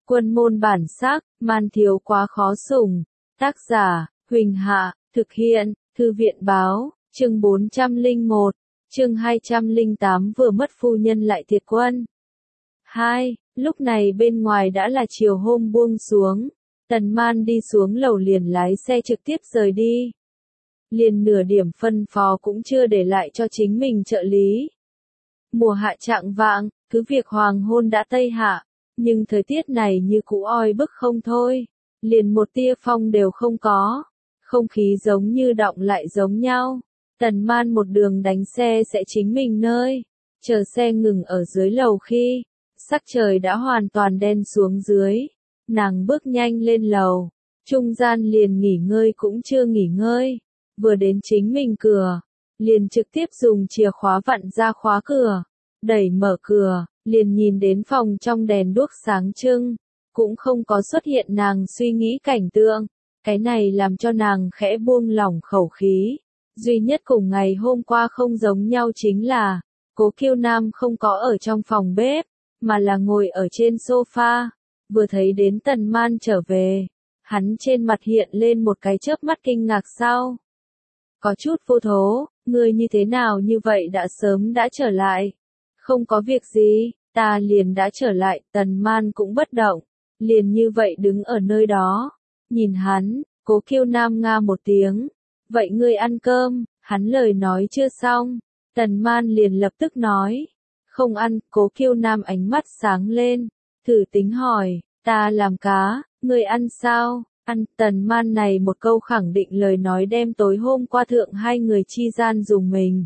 Quân môn bản sắc, man thiếu quá khó sủng. Tác giả, Huỳnh Hạ, thực hiện, Thư viện báo, chương 401, chương 208 vừa mất phu nhân lại thiệt quân. 2. Lúc này bên ngoài đã là chiều hôm buông xuống, Tần Man đi xuống lầu liền lái xe trực tiếp rời đi. Liền nửa điểm phân phó cũng chưa để lại cho chính mình trợ lý. Mùa hạ chạng vạng, cứ việc hoàng hôn đã tây hạ, nhưng thời tiết này như cũ oi bức không thôi, liền một tia phong đều không có, không khí giống như đọng lại giống nhau. Tần Man một đường đánh xe sẽ chính mình nơi, chờ xe ngừng ở dưới lầu khi, sắc trời đã hoàn toàn đen xuống dưới, nàng bước nhanh lên lầu, trung gian liền nghỉ ngơi cũng chưa nghỉ ngơi, vừa đến chính mình cửa, liền trực tiếp dùng chìa khóa vặn ra khóa cửa, đẩy mở cửa, liền nhìn đến phòng trong đèn đuốc sáng trưng, cũng không có xuất hiện nàng suy nghĩ cảnh tượng, cái này làm cho nàng khẽ buông lỏng khẩu khí. Duy nhất cùng ngày hôm qua không giống nhau chính là, Cố Kiêu Nam không có ở trong phòng bếp, mà là ngồi ở trên sofa, vừa thấy đến Tần Man trở về, hắn trên mặt hiện lên một cái chớp mắt kinh ngạc sau. Có chút vô thố, ngươi như thế nào như vậy đã sớm đã trở lại. Không có việc gì, ta liền đã trở lại, Tần Man cũng bất động, liền như vậy đứng ở nơi đó, nhìn hắn, Cố Kiêu Nam nga một tiếng. Vậy ngươi ăn cơm, hắn lời nói chưa xong, Tần Man liền lập tức nói, không ăn. Cố Kiêu Nam ánh mắt sáng lên, thử tính hỏi, ta làm cá, ngươi ăn sao? Ăn. Tần Man này một câu khẳng định lời nói đem tối hôm qua thượng hai người chi gian dùng mình.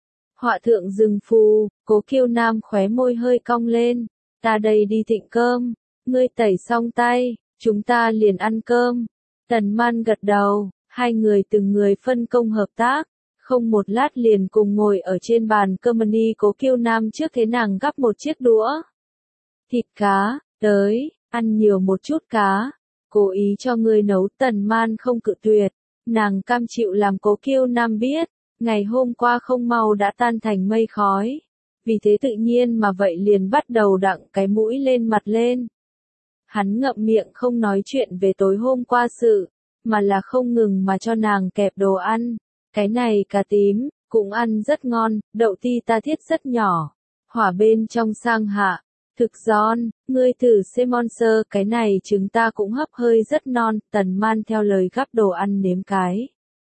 Họa thượng rừng phù, Cố Kiêu Nam khóe môi hơi cong lên, ta đây đi thịnh cơm, ngươi tẩy xong tay, chúng ta liền ăn cơm. Tần Man gật đầu. Hai người từng người phân công hợp tác, không một lát liền cùng ngồi ở trên bàn cơm mini. Cố Kiêu Nam trước thế nàng gắp một chiếc đũa. Thịt cá, tới, ăn nhiều một chút cá, cố ý cho ngươi nấu. Tần Man không cự tuyệt, nàng cam chịu làm Cố Kiêu Nam biết, ngày hôm qua không mau đã tan thành mây khói, vì thế tự nhiên mà vậy liền bắt đầu đặng cái mũi lên mặt lên. Hắn ngậm miệng không nói chuyện về tối hôm qua sự, mà là không ngừng mà cho nàng kẹp đồ ăn. Cái này cà tím, cũng ăn rất ngon, đậu ti ta thiết rất nhỏ, hỏa bên trong sang hạ, thực giòn, ngươi thử xem monster, cái này trứng ta cũng hấp hơi rất non. Tần Man theo lời gắp đồ ăn nếm cái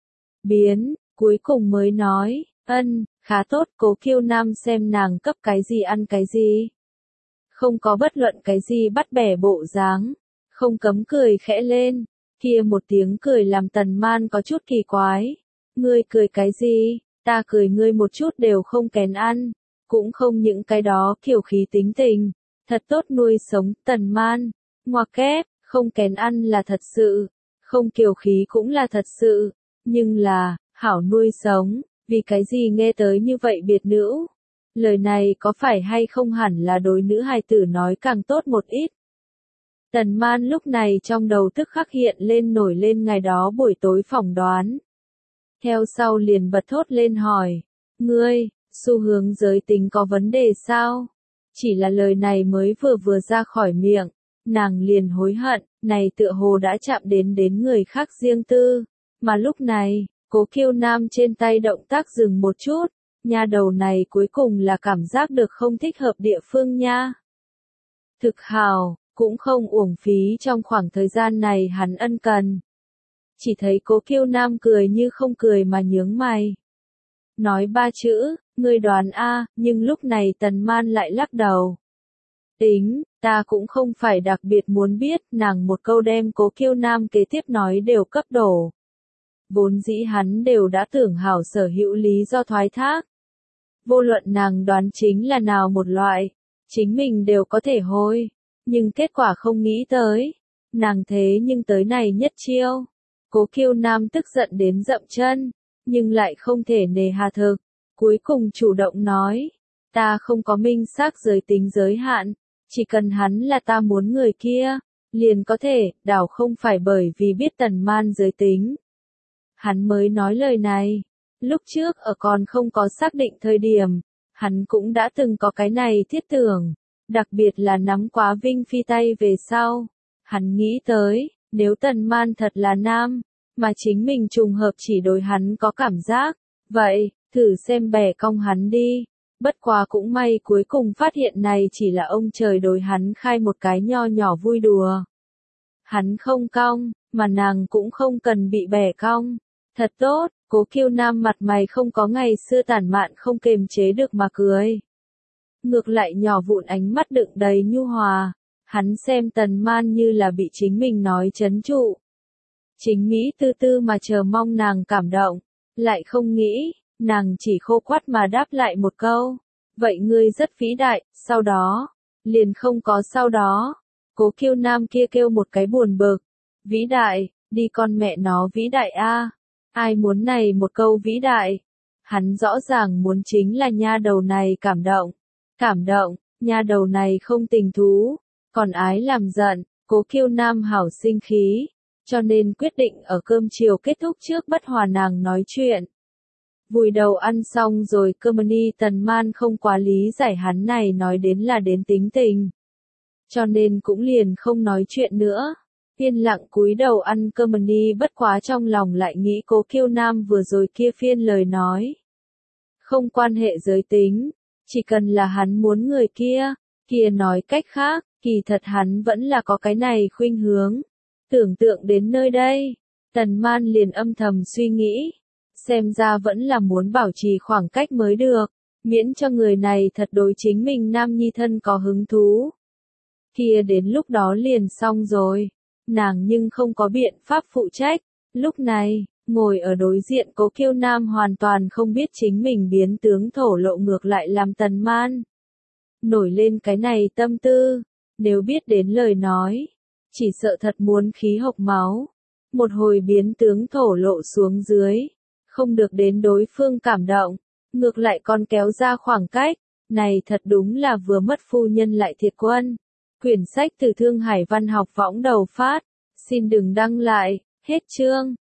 biến, cuối cùng mới nói, khá tốt. Cố Kiêu Nam xem nàng cấp cái gì ăn cái gì, không có bất luận cái gì bắt bẻ bộ dáng, không cấm cười khẽ lên. Kia một tiếng cười làm Tần Man có chút kỳ quái. Ngươi cười cái gì? Ta cười ngươi một chút đều không kén ăn, cũng không những cái đó kiểu khí tính tình, thật tốt nuôi sống. Tần Man, ngoặc kép, không kén ăn là thật sự, không kiều khí cũng là thật sự, nhưng là, hảo nuôi sống, vì cái gì nghe tới như vậy biệt nữ? Lời này có phải hay không hẳn là đối nữ hài tử nói càng tốt một ít. Tần Man lúc này trong đầu tức khắc hiện lên nổi lên ngày đó buổi tối phỏng đoán. Theo sau liền bật thốt lên hỏi, ngươi, xu hướng giới tính có vấn đề sao? Chỉ là lời này mới vừa ra khỏi miệng, nàng liền hối hận, này tựa hồ đã chạm đến người khác riêng tư. Mà lúc này, Cố Kiêu Nam trên tay động tác dừng một chút, nha đầu này cuối cùng là cảm giác được không thích hợp địa phương nha. Thực hào. Cũng không uổng phí trong khoảng thời gian này hắn ân cần. Chỉ thấy Cố Kiêu Nam cười như không cười mà nhướng mày. Nói ba chữ, ngươi đoán a, nhưng lúc này Tần Man lại lắc đầu. Tính, ta cũng không phải đặc biệt muốn biết. Nàng một câu đem Cố Kiêu Nam kế tiếp nói đều cấp đổ. Vốn dĩ hắn đều đã tưởng hảo sở hữu lý do thoái thác. Vô luận nàng đoán chính là nào một loại, chính mình đều có thể hối. Nhưng kết quả không nghĩ tới, nàng thế nhưng tới này nhất chiêu. Cố Kiêu Nam tức giận đến dậm chân, nhưng lại không thể nề hà thực, cuối cùng chủ động nói, ta không có minh xác giới tính giới hạn, chỉ cần hắn là ta muốn người kia, liền có thể, đảo không phải bởi vì biết Tần Man giới tính. Hắn mới nói lời này, lúc trước ở còn không có xác định thời điểm, hắn cũng đã từng có cái này thiết tưởng. Đặc biệt là nắm quá Vinh Phi tay về sau. Hắn nghĩ tới, nếu Tần Man thật là nam, mà chính mình trùng hợp chỉ đối hắn có cảm giác, vậy, thử xem bẻ cong hắn đi. Bất quá cũng may cuối cùng phát hiện này chỉ là ông trời đối hắn khai một cái nho nhỏ vui đùa. Hắn không cong, mà nàng cũng không cần bị bẻ cong. Thật tốt, Cố Kiêu Nam mặt mày không có ngày xưa tản mạn không kềm chế được mà cười. Ngược lại nhỏ vụn ánh mắt đựng đầy nhu hòa. Hắn xem Tần Man như là bị chính mình nói trấn trụ. Chính nghĩ tư tư mà chờ mong nàng cảm động, lại không nghĩ, nàng chỉ khô quắt mà đáp lại một câu. Vậy ngươi rất vĩ đại, sau đó, liền không có sau đó. Cố Kiêu Nam kia kêu một cái buồn bực. Vĩ đại, đi con mẹ nó vĩ đại a. Ai muốn này một câu vĩ đại? Hắn rõ ràng muốn chính là nha đầu này cảm động. Cảm động, nha đầu này không tình thú, còn ái làm giận. Cố Kiêu Nam hảo sinh khí, cho nên quyết định ở cơm chiều kết thúc trước bất hòa nàng nói chuyện. Vùi đầu ăn xong rồi Kermani Tần Man không quá lý giải hắn này nói đến là đến tính tình. Cho nên cũng liền không nói chuyện nữa. Yên lặng cúi đầu ăn Kermani bất quá trong lòng lại nghĩ Cố Kiêu Nam vừa rồi kia phiên lời nói. Không quan hệ giới tính, chỉ cần là hắn muốn người kia, kia nói cách khác, kỳ thật hắn vẫn là có cái này khuynh hướng. Tưởng tượng đến nơi đây, Tần Man liền âm thầm suy nghĩ. Xem ra vẫn là muốn bảo trì khoảng cách mới được, miễn cho người này thật đối chính mình nam nhi thân có hứng thú. Kia đến lúc đó liền xong rồi, nàng nhưng không có biện pháp phụ trách. Lúc này, ngồi ở đối diện Cố Kiêu Nam hoàn toàn không biết chính mình biến tướng thổ lộ ngược lại làm Tần Man nổi lên cái này tâm tư, nếu biết đến lời nói, chỉ sợ thật muốn khí hộc máu. Một hồi biến tướng thổ lộ xuống dưới, không được đến đối phương cảm động, ngược lại còn kéo ra khoảng cách, này thật đúng là vừa mất phu nhân lại thiệt quân. Quyển sách từ Thương Hải Văn học võng đầu phát, xin đừng đăng lại, hết chương.